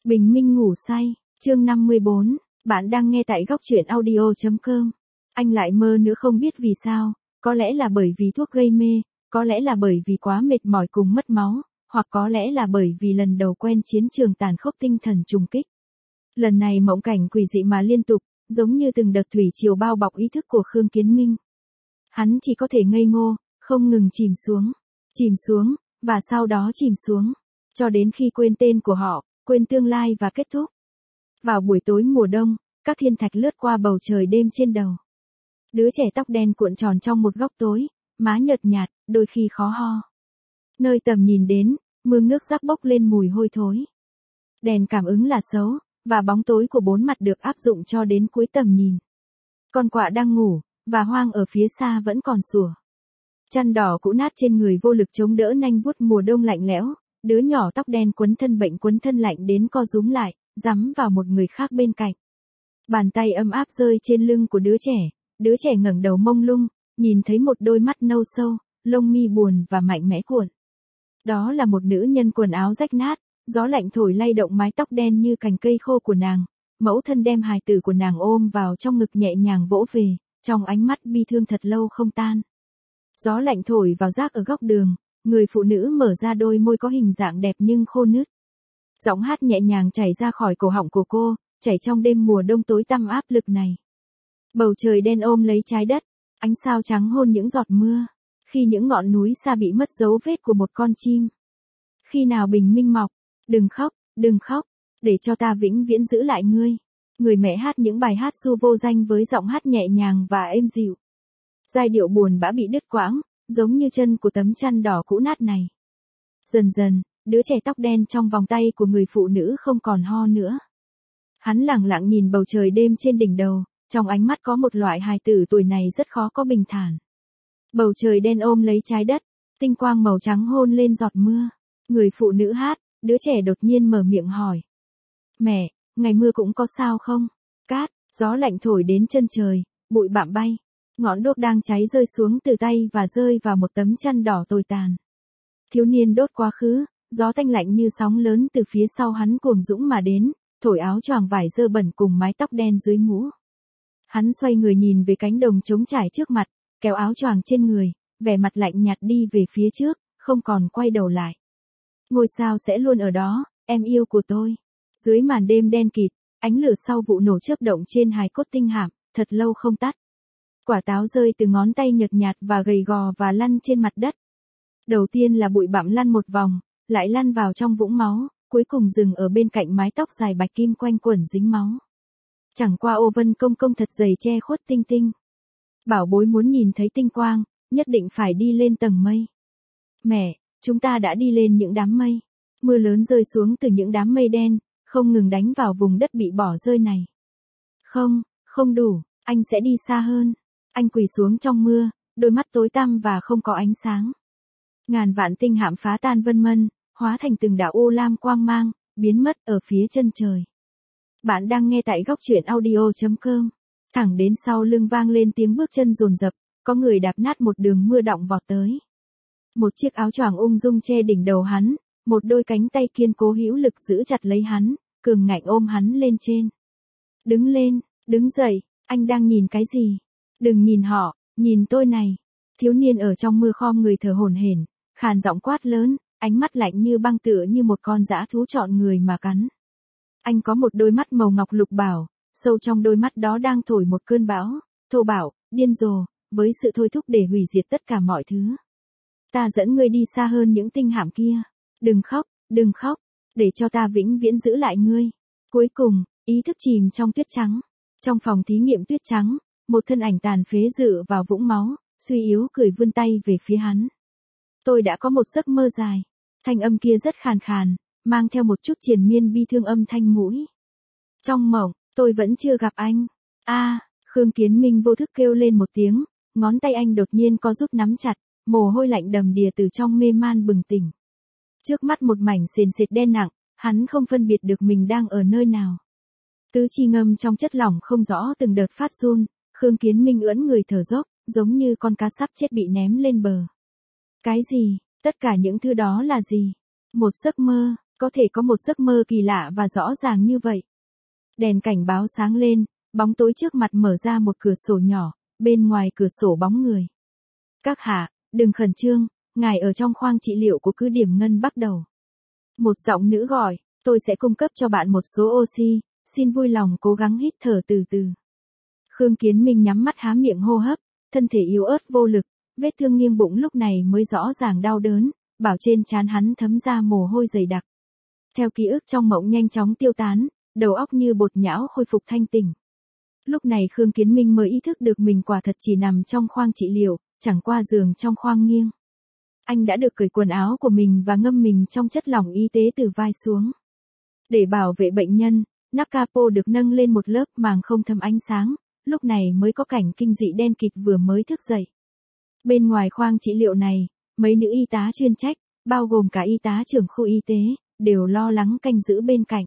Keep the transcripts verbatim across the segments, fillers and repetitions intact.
Bình minh ngủ say, chương năm mươi bốn, bạn đang nghe tại góc truyện audio.com. Anh lại mơ nữa không biết vì sao, có lẽ là bởi vì thuốc gây mê, có lẽ là bởi vì quá mệt mỏi cùng mất máu, hoặc có lẽ là bởi vì lần đầu quen chiến trường tàn khốc tinh thần trùng kích. Lần này mộng cảnh quỷ dị mà liên tục, giống như từng đợt thủy triều bao bọc ý thức của Khương Kiến Minh. Hắn chỉ có thể ngây ngô, không ngừng chìm xuống, chìm xuống, và sau đó chìm xuống, cho đến khi quên tên của họ, quên tương lai và kết thúc. Vào buổi tối mùa đông, các thiên thạch lướt qua bầu trời đêm trên đầu. Đứa trẻ tóc đen cuộn tròn trong một góc tối, má nhợt nhạt, đôi khi khó ho. Nơi tầm nhìn đến, mương nước rác bốc lên mùi hôi thối. Đèn cảm ứng là xấu, và bóng tối của bốn mặt được áp dụng cho đến cuối tầm nhìn. Con quạ đang ngủ, và hoang ở phía xa vẫn còn sủa. Chăn đỏ cũ nát trên người vô lực chống đỡ nanh vuốt mùa đông lạnh lẽo, đứa nhỏ tóc đen quấn thân bệnh quấn thân lạnh đến co rúm lại, giắm vào một người khác bên cạnh. Bàn tay ấm áp rơi trên lưng của đứa trẻ, đứa trẻ ngẩng đầu mông lung, nhìn thấy một đôi mắt nâu sâu, lông mi buồn và mạnh mẽ cuộn. Đó là một nữ nhân quần áo rách nát, gió lạnh thổi lay động mái tóc đen như cành cây khô của nàng, mẫu thân đem hài tử của nàng ôm vào trong ngực nhẹ nhàng vỗ về, trong ánh mắt bi thương thật lâu không tan. Gió lạnh thổi vào rác ở góc đường, người phụ nữ mở ra đôi môi có hình dạng đẹp nhưng khô nứt. Giọng hát nhẹ nhàng chảy ra khỏi cổ họng của cô, chảy trong đêm mùa đông tối tăm áp lực này. Bầu trời đen ôm lấy trái đất, ánh sao trắng hôn những giọt mưa, khi những ngọn núi xa bị mất dấu vết của một con chim. Khi nào bình minh mọc, đừng khóc, đừng khóc, để cho ta vĩnh viễn giữ lại ngươi. Người mẹ hát những bài hát ru vô danh với giọng hát nhẹ nhàng và êm dịu. Giai điệu buồn bã bị đứt quãng, giống như chân của tấm chăn đỏ cũ nát này. Dần dần, đứa trẻ tóc đen trong vòng tay của người phụ nữ không còn ho nữa. Hắn lặng lặng nhìn bầu trời đêm trên đỉnh đầu, trong ánh mắt có một loại hài tử tuổi này rất khó có bình thản. Bầu trời đen ôm lấy trái đất, tinh quang màu trắng hôn lên giọt mưa. Người phụ nữ hát, đứa trẻ đột nhiên mở miệng hỏi. Mẹ, ngày mưa cũng có sao không? Cát, gió lạnh thổi đến chân trời, bụi bặm bay. Ngọn đuốc đang cháy rơi xuống từ tay và rơi vào một tấm chăn đỏ tồi tàn. Thiếu niên đốt quá khứ, gió tanh lạnh như sóng lớn từ phía sau hắn cuồng dũng mà đến, thổi áo choàng vải dơ bẩn cùng mái tóc đen dưới mũ. Hắn xoay người nhìn về cánh đồng trống trải trước mặt, kéo áo choàng trên người, vẻ mặt lạnh nhạt đi về phía trước, không còn quay đầu lại. Ngôi sao sẽ luôn ở đó, em yêu của tôi. Dưới màn đêm đen kịt, ánh lửa sau vụ nổ chớp động trên hài cốt tinh hạm, thật lâu không tắt. Quả táo rơi từ ngón tay nhợt nhạt và gầy gò và lăn trên mặt đất. Đầu tiên là bụi bặm lăn một vòng, lại lăn vào trong vũng máu, cuối cùng dừng ở bên cạnh mái tóc dài bạch kim quanh quẩn dính máu. Chẳng qua ô vân công công thật dày che khuất tinh tinh. Bảo bối muốn nhìn thấy tinh quang, nhất định phải đi lên tầng mây. Mẹ, chúng ta đã đi lên những đám mây. Mưa lớn rơi xuống từ những đám mây đen, không ngừng đánh vào vùng đất bị bỏ rơi này. Không, không đủ, anh sẽ đi xa hơn. Anh quỳ xuống trong mưa, đôi mắt tối tăm và không có ánh sáng. Ngàn vạn tinh hạm phá tan vân mân, hóa thành từng đạo ô lam quang mang, biến mất ở phía chân trời. Bạn đang nghe tại góc truyện audio.com. Thẳng đến sau lưng vang lên tiếng bước chân dồn dập, có người đạp nát một đường mưa đọng vọt tới. Một chiếc áo choàng ung dung che đỉnh đầu hắn, một đôi cánh tay kiên cố hữu lực giữ chặt lấy hắn, cường ngạnh ôm hắn lên trên. Đứng lên, đứng dậy, anh đang nhìn cái gì? Đừng nhìn họ, nhìn tôi này. Thiếu niên ở trong mưa khom người thở hổn hển, khàn giọng quát lớn, ánh mắt lạnh như băng tựa như một con dã thú chọn người mà cắn. Anh có một đôi mắt màu ngọc lục bảo, sâu trong đôi mắt đó đang thổi một cơn bão, thô bạo, điên rồ, với sự thôi thúc để hủy diệt tất cả mọi thứ. Ta dẫn ngươi đi xa hơn những tinh hạm kia. Đừng khóc, đừng khóc, để cho ta vĩnh viễn giữ lại ngươi. Cuối cùng, ý thức chìm trong tuyết trắng. Trong phòng thí nghiệm tuyết trắng, một thân ảnh tàn phế dựa vào vũng máu, suy yếu cười vươn tay về phía hắn. Tôi đã có một giấc mơ dài. Thanh âm kia rất khàn khàn, mang theo một chút triền miên bi thương âm thanh mũi. Trong mộng, tôi vẫn chưa gặp anh. A, à, Khương Kiến Minh vô thức kêu lên một tiếng, ngón tay anh đột nhiên co rút nắm chặt, mồ hôi lạnh đầm đìa từ trong mê man bừng tỉnh. Trước mắt một mảnh sền sệt đen nặng, hắn không phân biệt được mình đang ở nơi nào. Tứ chi ngâm trong chất lỏng không rõ từng đợt phát run, Khương Kiến Minh ưỡn người thở dốc, giống như con cá sắp chết bị ném lên bờ. Cái gì? Tất cả những thứ đó là gì? Một giấc mơ, Có thể có một giấc mơ kỳ lạ và rõ ràng như vậy. Đèn cảnh báo sáng lên, bóng tối trước mặt mở ra một cửa sổ nhỏ, bên ngoài cửa sổ bóng người. Các hạ, đừng khẩn trương, ngài ở trong khoang trị liệu của cứ điểm ngân bắt đầu. Một giọng nữ gọi, tôi sẽ cung cấp cho bạn một số oxy, xin vui lòng cố gắng hít thở từ từ. Khương Kiến Minh nhắm mắt há miệng hô hấp, thân thể yếu ớt vô lực, vết thương nghiêng bụng lúc này mới rõ ràng đau đớn, bảo trên trán hắn thấm ra mồ hôi dày đặc. Theo ký ức trong mộng nhanh chóng tiêu tán, đầu óc như bột nhão khôi phục thanh tỉnh. Lúc này Khương Kiến Minh mới ý thức được mình quả thật chỉ nằm trong khoang trị liệu, chẳng qua giường trong khoang nghiêng. Anh đã được cởi quần áo của mình và ngâm mình trong chất lỏng y tế từ vai xuống. Để bảo vệ bệnh nhân, nắp capo được nâng lên một lớp màng không thâm ánh sáng, lúc này mới có cảnh kinh dị đen kịt vừa mới thức dậy. Bên ngoài khoang trị liệu này, mấy nữ y tá chuyên trách, bao gồm cả y tá trưởng khu y tế, đều lo lắng canh giữ bên cạnh.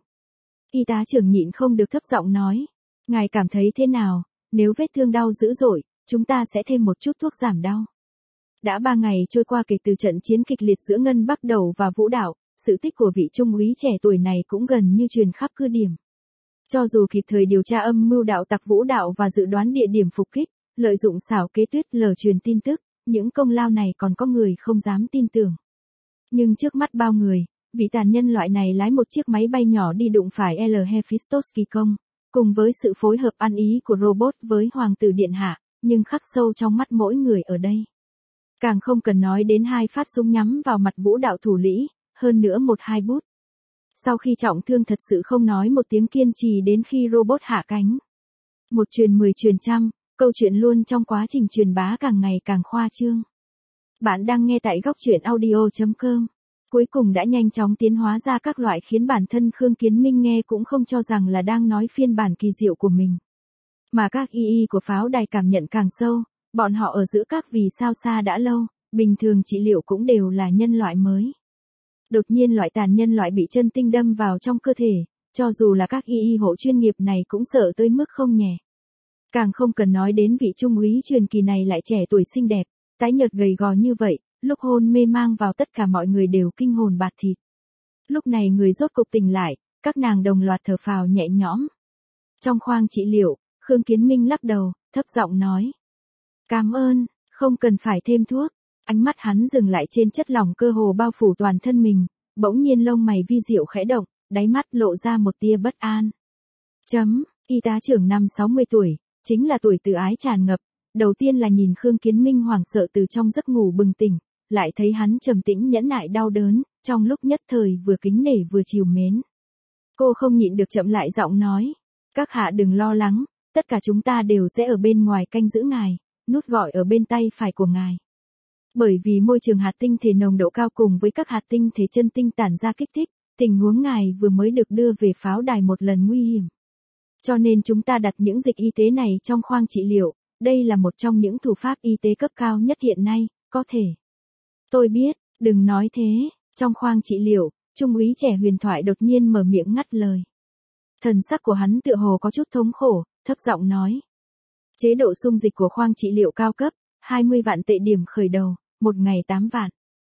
Y tá trưởng nhịn không được thấp giọng nói, ngài cảm thấy thế nào, nếu vết thương đau dữ dội, chúng ta sẽ thêm một chút thuốc giảm đau. Đã ba ngày trôi qua kể từ trận chiến kịch liệt giữa Ngân Bắc Đầu và Vũ Đạo, sự tích của vị trung úy trẻ tuổi này cũng gần như truyền khắp cứ điểm. Cho dù kịp thời điều tra âm mưu đạo tặc Vũ Đạo và dự đoán địa điểm phục kích, lợi dụng xảo kế tuyết lờ truyền tin tức, những công lao này còn có người không dám tin tưởng. Nhưng trước mắt bao người, vị tàn nhân loại này lái một chiếc máy bay nhỏ đi đụng phải L. Hephaestus kỳ công, cùng với sự phối hợp ăn ý của robot với Hoàng tử Điện Hạ, nhưng khắc sâu trong mắt mỗi người ở đây. Càng không cần nói đến hai phát súng nhắm vào mặt Vũ Đạo thủ lĩnh, hơn nữa một hai bút. Sau khi trọng thương thật sự không nói một tiếng kiên trì đến khi robot hạ cánh. Một truyền mười truyền trăm, câu chuyện luôn trong quá trình truyền bá càng ngày càng khoa trương. Bạn đang nghe tại góc truyện audio chấm com. Cuối cùng đã nhanh chóng tiến hóa ra các loại khiến bản thân Khương Kiến Minh nghe cũng không cho rằng là đang nói phiên bản kỳ diệu của mình. Mà các y y của pháo đài cảm nhận càng sâu, bọn họ ở giữa các vì sao xa đã lâu, bình thường trị liệu cũng đều là nhân loại mới. Đột nhiên loại tàn nhân loại bị chân tinh đâm vào trong cơ thể, cho dù là các y y hộ chuyên nghiệp này cũng sợ tới mức không nhẹ. Càng không cần nói đến vị trung úy truyền kỳ này lại trẻ tuổi xinh đẹp, tái nhợt gầy gò như vậy, lúc hôn mê mang vào tất cả mọi người đều kinh hồn bạt thịt. Lúc này người rốt cục tỉnh lại, các nàng đồng loạt thở phào nhẹ nhõm. Trong khoang trị liệu, Khương Kiến Minh lắc đầu, thấp giọng nói. Cảm ơn, không cần phải thêm thuốc. Ánh mắt hắn dừng lại trên chất lỏng cơ hồ bao phủ toàn thân mình, bỗng nhiên lông mày vi diệu khẽ động, đáy mắt lộ ra một tia bất an. Chấm, y tá trưởng năm sáu mươi tuổi, chính là tuổi tự ái tràn ngập, đầu tiên là nhìn Khương Kiến Minh hoảng sợ từ trong giấc ngủ bừng tỉnh, lại thấy hắn trầm tĩnh nhẫn nại đau đớn, trong lúc nhất thời vừa kính nể vừa trìu mến. Cô không nhịn được chậm lại giọng nói, các hạ đừng lo lắng, tất cả chúng ta đều sẽ ở bên ngoài canh giữ ngài, nút gọi ở bên tay phải của ngài. Bởi vì môi trường hạt tinh thể nồng độ cao cùng với các hạt tinh thể chân tinh tản ra kích thích, tình huống ngài vừa mới được đưa về pháo đài một lần nguy hiểm. Cho nên chúng ta đặt những dịch y tế này trong khoang trị liệu, đây là một trong những thủ pháp y tế cấp cao nhất hiện nay, có thể. Tôi biết, đừng nói thế, trong khoang trị liệu, trung úy trẻ huyền thoại đột nhiên mở miệng ngắt lời. Thần sắc của hắn tựa hồ có chút thống khổ, thấp giọng nói. Chế độ xung dịch của khoang trị liệu cao cấp, hai mươi vạn tệ điểm khởi đầu, một ngày tám vạn.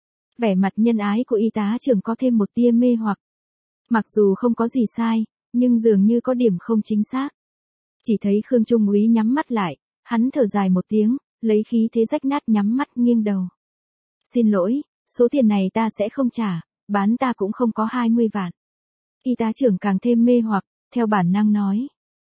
Vẻ mặt nhân ái của y tá trưởng có thêm một tia mê hoặc. Mặc dù không có gì sai, nhưng dường như có điểm không chính xác. Chỉ thấy Khương Trung úy nhắm mắt lại, hắn thở dài một tiếng, lấy khí thế rách nát nhắm mắt nghiêng đầu. Xin lỗi, số tiền này ta sẽ không trả, bán ta cũng không có hai mươi vạn. Y tá trưởng càng thêm mê hoặc, theo bản năng nói.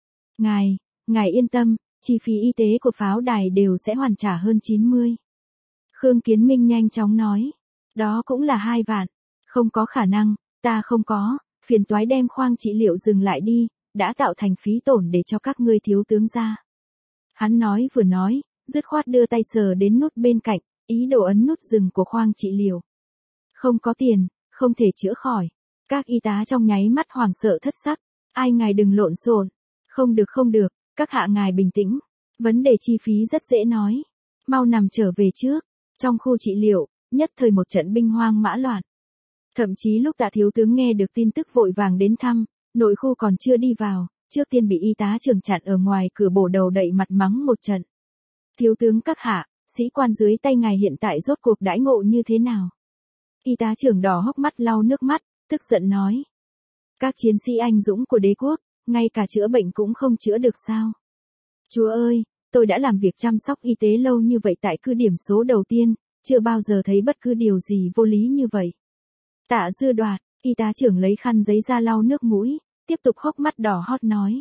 Ngài, ngài yên tâm, chi phí y tế của pháo đài đều sẽ hoàn trả hơn chín mươi. Khương Kiến Minh nhanh chóng nói. Đó cũng là hai vạn. Không có khả năng, ta không có, phiền toái đem khoang trị liệu dừng lại đi, đã tạo thành phí tổn để cho các ngươi thiếu tướng ra. Hắn nói vừa nói, dứt khoát đưa tay sờ đến nút bên cạnh, ý đồ ấn nút dừng của khoang trị liệu. Không có tiền, không thể chữa khỏi. Các y tá trong nháy mắt hoảng sợ thất sắc. Ai ngài đừng lộn xộn. Không được không được, các hạ ngài bình tĩnh. Vấn đề chi phí rất dễ nói. Mau nằm trở về trước. Trong khu trị liệu, nhất thời một trận binh hoang mã loạn. Thậm chí lúc Tạ thiếu tướng nghe được tin tức vội vàng đến thăm, nội khu còn chưa đi vào, trước tiên bị y tá trưởng chặn ở ngoài cửa bổ đầu đậy mặt mắng một trận. Thiếu tướng các hạ, sĩ quan dưới tay ngài hiện tại rốt cuộc đãi ngộ như thế nào? Y tá trưởng đỏ hốc mắt lau nước mắt, tức giận nói. Các chiến sĩ anh dũng của đế quốc, ngay cả chữa bệnh cũng không chữa được sao? Chúa ơi, tôi đã làm việc chăm sóc y tế lâu như vậy tại cứ điểm số đầu tiên, chưa bao giờ thấy bất cứ điều gì vô lý như vậy. Tạ Dư Đoạt, y tá trưởng lấy khăn giấy ra lau nước mũi, tiếp tục hốc mắt đỏ hót nói.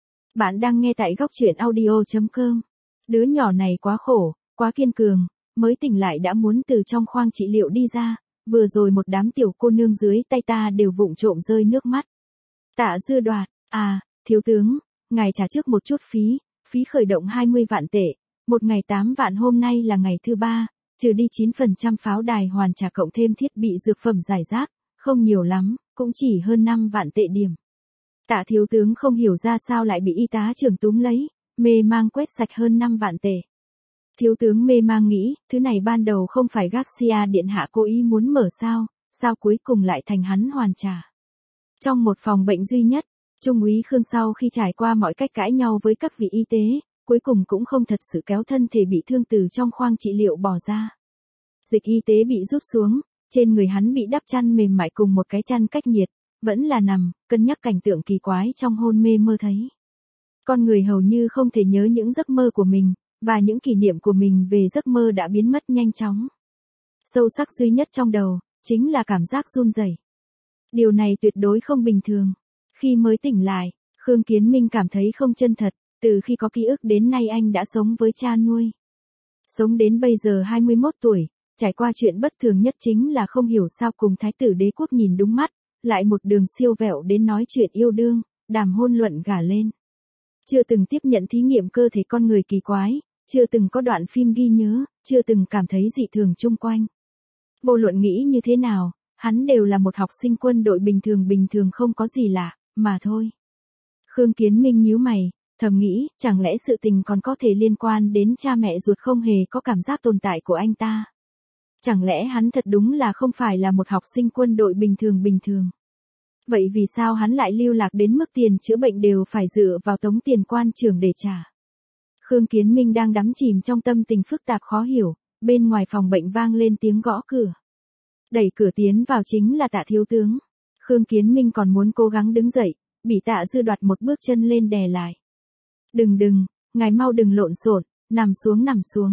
Bạn đang nghe tại góc truyện audio.com. Đứa nhỏ này quá khổ, quá kiên cường, mới tỉnh lại đã muốn từ trong khoang trị liệu đi ra, vừa rồi một đám tiểu cô nương dưới tay ta đều vụng trộm rơi nước mắt. Tạ Dư Đoạt, à, thiếu tướng, ngài trả trước một chút phí, phí khởi động hai mươi vạn tệ, một ngày tám vạn hôm nay là ngày thứ ba, trừ đi chín phần trăm pháo đài hoàn trả cộng thêm thiết bị dược phẩm giải rác, không nhiều lắm, cũng chỉ hơn năm vạn tệ điểm. Tạ thiếu tướng không hiểu ra sao lại bị y tá trưởng túm lấy, mê mang quét sạch hơn năm vạn tệ. Thiếu tướng mê mang nghĩ, thứ này ban đầu không phải Garcia điện hạ cố ý muốn mở sao, sao cuối cùng lại thành hắn hoàn trả. Trong một phòng bệnh duy nhất, Trung úy Khương sau khi trải qua mọi cách cãi nhau với các vị y tế, cuối cùng cũng không thật sự kéo thân thể bị thương từ trong khoang trị liệu bỏ ra. Dịch y tế bị rút xuống, trên người hắn bị đắp chăn mềm mại cùng một cái chăn cách nhiệt, vẫn là nằm, cân nhắc cảnh tượng kỳ quái trong hôn mê mơ thấy. Con người hầu như không thể nhớ những giấc mơ của mình, và những kỷ niệm của mình về giấc mơ đã biến mất nhanh chóng. Sâu sắc duy nhất trong đầu, chính là cảm giác run rẩy. Điều này tuyệt đối không bình thường. Khi mới tỉnh lại, Khương Kiến Minh cảm thấy không chân thật, từ khi có ký ức đến nay anh đã sống với cha nuôi. Sống đến bây giờ hai mươi mốt tuổi, trải qua chuyện bất thường nhất chính là không hiểu sao cùng thái tử đế quốc nhìn đúng mắt, lại một đường siêu vẹo đến nói chuyện yêu đương, đàm hôn luận gả lên. Chưa từng tiếp nhận thí nghiệm cơ thể con người kỳ quái, chưa từng có đoạn phim ghi nhớ, chưa từng cảm thấy dị thường chung quanh. Vô luận nghĩ như thế nào, hắn đều là một học sinh quân đội bình thường bình thường không có gì lạ, mà thôi. Khương Kiến Minh nhíu mày, thầm nghĩ, chẳng lẽ sự tình còn có thể liên quan đến cha mẹ ruột không hề có cảm giác tồn tại của anh ta? Chẳng lẽ hắn thật đúng là không phải là một học sinh quân đội bình thường bình thường? Vậy vì sao hắn lại lưu lạc đến mức tiền chữa bệnh đều phải dựa vào tống tiền quan trưởng để trả? Khương Kiến Minh đang đắm chìm trong tâm tình phức tạp khó hiểu, bên ngoài phòng bệnh vang lên tiếng gõ cửa. Đẩy cửa tiến vào chính là Tạ thiếu tướng. Khương Kiến Minh còn muốn cố gắng đứng dậy, bị Tạ Dư Đoạt một bước chân lên đè lại. Đừng đừng, ngài mau đừng lộn xộn, nằm xuống nằm xuống.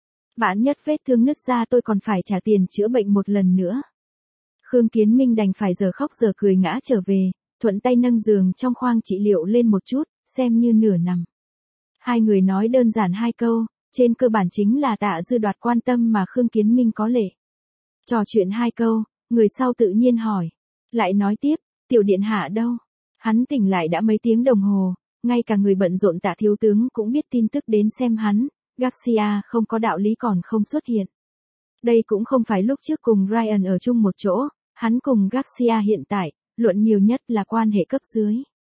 Vạn nhất vết thương nứt ra tôi còn phải trả tiền chữa bệnh một lần nữa. Khương Kiến Minh đành phải giờ khóc giờ cười ngã trở về, thuận tay nâng giường trong khoang trị liệu lên một chút, xem như nửa nằm. Hai người nói đơn giản hai câu, trên cơ bản chính là Tạ Dư Đoạt quan tâm mà Khương Kiến Minh có lệ. Trò chuyện hai câu, người sau tự nhiên hỏi. Lại nói tiếp, tiểu điện hạ đâu? Hắn tỉnh lại đã mấy tiếng đồng hồ, ngay cả người bận rộn Tạ thiếu tướng cũng biết tin tức đến xem hắn, Garcia không có đạo lý còn không xuất hiện. Đây cũng không phải lúc trước cùng Ryan ở chung một chỗ, hắn cùng Garcia hiện tại, luận nhiều nhất là quan hệ cấp dưới.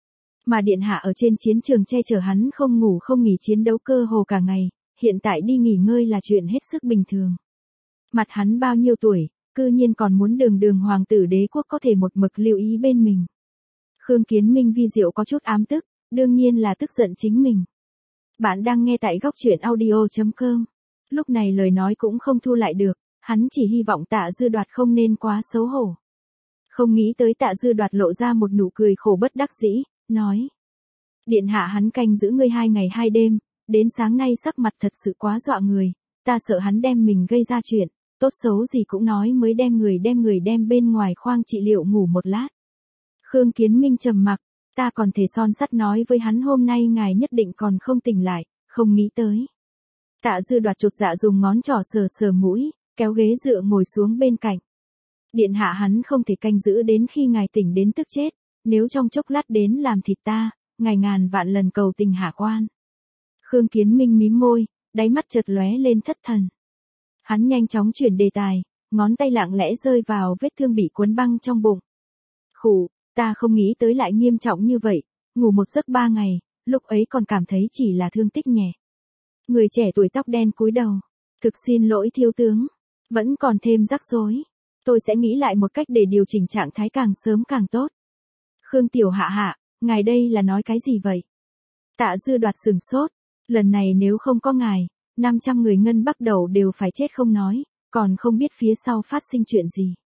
Mà điện hạ ở trên chiến trường che chở hắn không ngủ không nghỉ chiến đấu cơ hồ cả ngày, hiện tại đi nghỉ ngơi là chuyện hết sức bình thường. Mặt hắn bao nhiêu tuổi, cư nhiên còn muốn đường đường hoàng tử đế quốc có thể một mực lưu ý bên mình. Khương Kiến Minh vi diệu có chút ám tức, đương nhiên là tức giận chính mình. Bạn đang nghe tại góc truyện audio.com. Lúc này lời nói cũng không thu lại được, hắn chỉ hy vọng Tạ Dư Đoạt không nên quá xấu hổ. Không nghĩ tới Tạ Dư Đoạt lộ ra một nụ cười khổ bất đắc dĩ, nói. Điện hạ hắn canh giữ ngươi hai ngày hai đêm, đến sáng nay sắc mặt thật sự quá dọa người, ta sợ hắn đem mình gây ra chuyện, tốt xấu gì cũng nói mới đem người đem người đem bên ngoài khoang trị liệu ngủ một lát. Khương Kiến Minh trầm mặc, ta còn thể son sắt nói với hắn hôm nay ngài nhất định còn không tỉnh lại, không nghĩ tới. Tạ Dư Đoạt chột dạ dùng ngón trỏ sờ sờ mũi, kéo ghế dựa ngồi xuống bên cạnh. Điện hạ hắn không thể canh giữ đến khi ngài tỉnh đến tức chết, nếu trong chốc lát đến làm thịt ta, ngài ngàn vạn lần cầu tình hạ quan. Khương Kiến Minh mím môi, đáy mắt chợt lóe lên thất thần. Hắn nhanh chóng chuyển đề tài, ngón tay lặng lẽ rơi vào vết thương bị cuốn băng trong bụng. Khủ, ta không nghĩ tới lại nghiêm trọng như vậy, ngủ một giấc ba ngày, lúc ấy còn cảm thấy chỉ là thương tích nhẹ. Người trẻ tuổi tóc đen cúi đầu, thực xin lỗi thiếu tướng, vẫn còn thêm rắc rối. Tôi sẽ nghĩ lại một cách để điều chỉnh trạng thái càng sớm càng tốt. Khương tiểu hạ hạ, ngài đây là nói cái gì vậy? Tạ Dư Đoạt sừng sốt, lần này nếu không có ngài, năm trăm người ngân bắt đầu đều phải chết không nói, còn không biết phía sau phát sinh chuyện gì.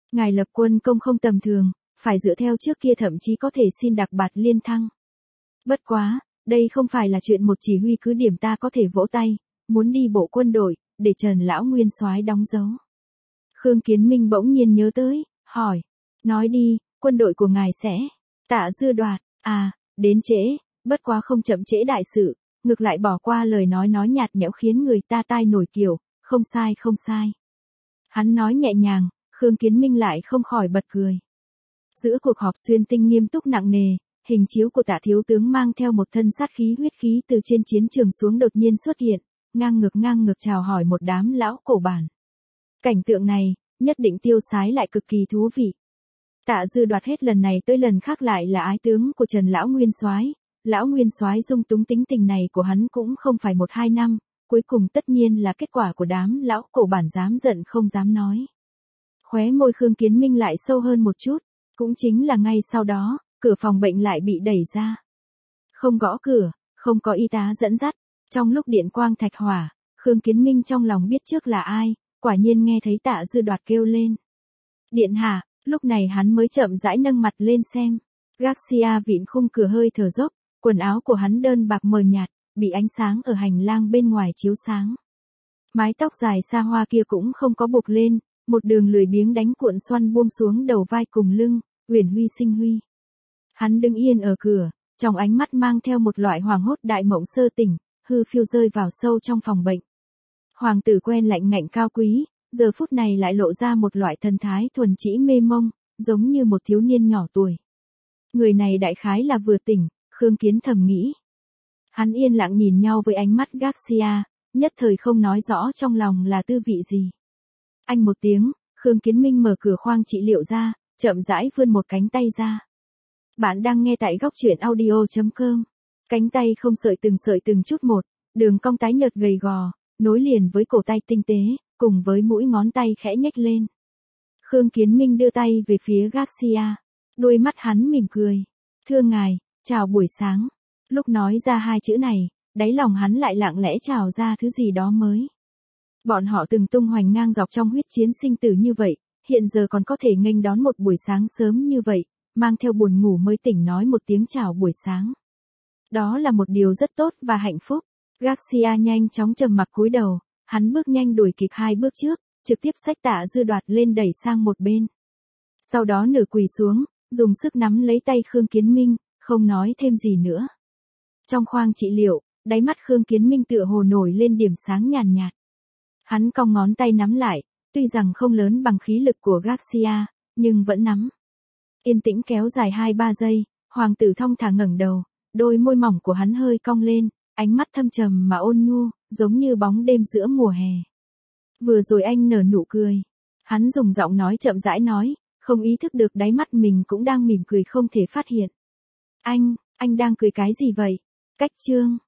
Ngài lập quân công không tầm thường, phải dựa theo trước kia thậm chí có thể xin đặc bạt liên thăng. Bất quá, đây không phải là chuyện một chỉ huy cứ điểm ta có thể vỗ tay, muốn đi bộ quân đội, để Trần lão nguyên soái đóng dấu. Khương Kiến Minh bỗng nhiên nhớ tới, hỏi, nói đi, quân đội của ngài sẽ, Tạ Dư Đoạt, à, đến trễ, bất quá không chậm trễ đại sự, ngược lại bỏ qua lời nói nói nhạt nhẽo khiến người ta tai nổi kiểu, không sai không sai. Hắn nói nhẹ nhàng, Khương Kiến Minh lại không khỏi bật cười. Giữa cuộc họp xuyên tinh nghiêm túc nặng nề, hình chiếu của Tạ thiếu tướng mang theo một thân sát khí huyết khí từ trên chiến trường xuống đột nhiên xuất hiện, ngang ngược ngang ngược chào hỏi một đám lão cổ bản. Cảnh tượng này, nhất định tiêu sái lại cực kỳ thú vị. Tạ Dư Đoạt hết lần này tới lần khác lại là ái tướng của Trần lão nguyên soái, lão nguyên soái dung túng tính tình này của hắn cũng không phải một hai năm, cuối cùng tất nhiên là kết quả của đám lão cổ bản dám giận không dám nói. Khóe môi Khương Kiến Minh lại sâu hơn một chút, cũng chính là ngay sau đó, cửa phòng bệnh lại bị đẩy ra. Không gõ cửa, không có y tá dẫn dắt, trong lúc điện quang thạch hỏa, Khương Kiến Minh trong lòng biết trước là ai, quả nhiên nghe thấy Tạ Dư Đoạt kêu lên. Điện hạ, lúc này hắn mới chậm rãi nâng mặt lên xem. Garcia vịn khung cửa hơi thở dốc, quần áo của hắn đơn bạc mờ nhạt, bị ánh sáng ở hành lang bên ngoài chiếu sáng. Mái tóc dài xa hoa kia cũng không có buộc lên, một đường lười biếng đánh cuộn xoăn buông xuống đầu vai cùng lưng, uyển huy sinh huy. Hắn đứng yên ở cửa, trong ánh mắt mang theo một loại hoàng hốt đại mộng sơ tỉnh, hư phiêu rơi vào sâu trong phòng bệnh. Hoàng tử quen lạnh ngạnh cao quý, giờ phút này lại lộ ra một loại thần thái thuần trĩ mê mông, giống như một thiếu niên nhỏ tuổi. Người này đại khái là vừa tỉnh, Khương Kiến thầm nghĩ. Hắn yên lặng nhìn nhau với ánh mắt Garcia, nhất thời không nói rõ trong lòng là tư vị gì. Anh một tiếng, Khương Kiến Minh mở cửa khoang trị liệu ra, chậm rãi vươn một cánh tay ra. Bạn đang nghe tại góc truyện audio chấm com. Cánh tay không sợi từng sợi từng chút một, đường cong tái nhợt gầy gò, nối liền với cổ tay tinh tế, cùng với mũi ngón tay khẽ nhếch lên. Khương Kiến Minh đưa tay về phía Garcia, đôi mắt hắn mỉm cười. Thưa ngài, chào buổi sáng. Lúc nói ra hai chữ này, đáy lòng hắn lại lặng lẽ trào ra thứ gì đó mới. Bọn họ từng tung hoành ngang dọc trong huyết chiến sinh tử như vậy, hiện giờ còn có thể nghênh đón một buổi sáng sớm như vậy, mang theo buồn ngủ mới tỉnh nói một tiếng chào buổi sáng. Đó là một điều rất tốt và hạnh phúc. Garcia nhanh chóng trầm mặc cúi đầu, hắn bước nhanh đuổi kịp hai bước trước, trực tiếp xách Tạ Dư Đoạt lên đẩy sang một bên. Sau đó nửa quỳ xuống, dùng sức nắm lấy tay Khương Kiến Minh, không nói thêm gì nữa. Trong khoang trị liệu, đáy mắt Khương Kiến Minh tựa hồ nổi lên điểm sáng nhàn nhạt. Hắn cong ngón tay nắm lại, tuy rằng không lớn bằng khí lực của Garcia, nhưng vẫn nắm. Yên tĩnh kéo dài hai ba giây, hoàng tử thong thả ngẩng đầu, đôi môi mỏng của hắn hơi cong lên, ánh mắt thâm trầm mà ôn nhu, giống như bóng đêm giữa mùa hè. Vừa rồi anh nở nụ cười. Hắn dùng giọng nói chậm rãi nói, không ý thức được đáy mắt mình cũng đang mỉm cười không thể phát hiện. Anh, anh đang cười cái gì vậy? Cách chương.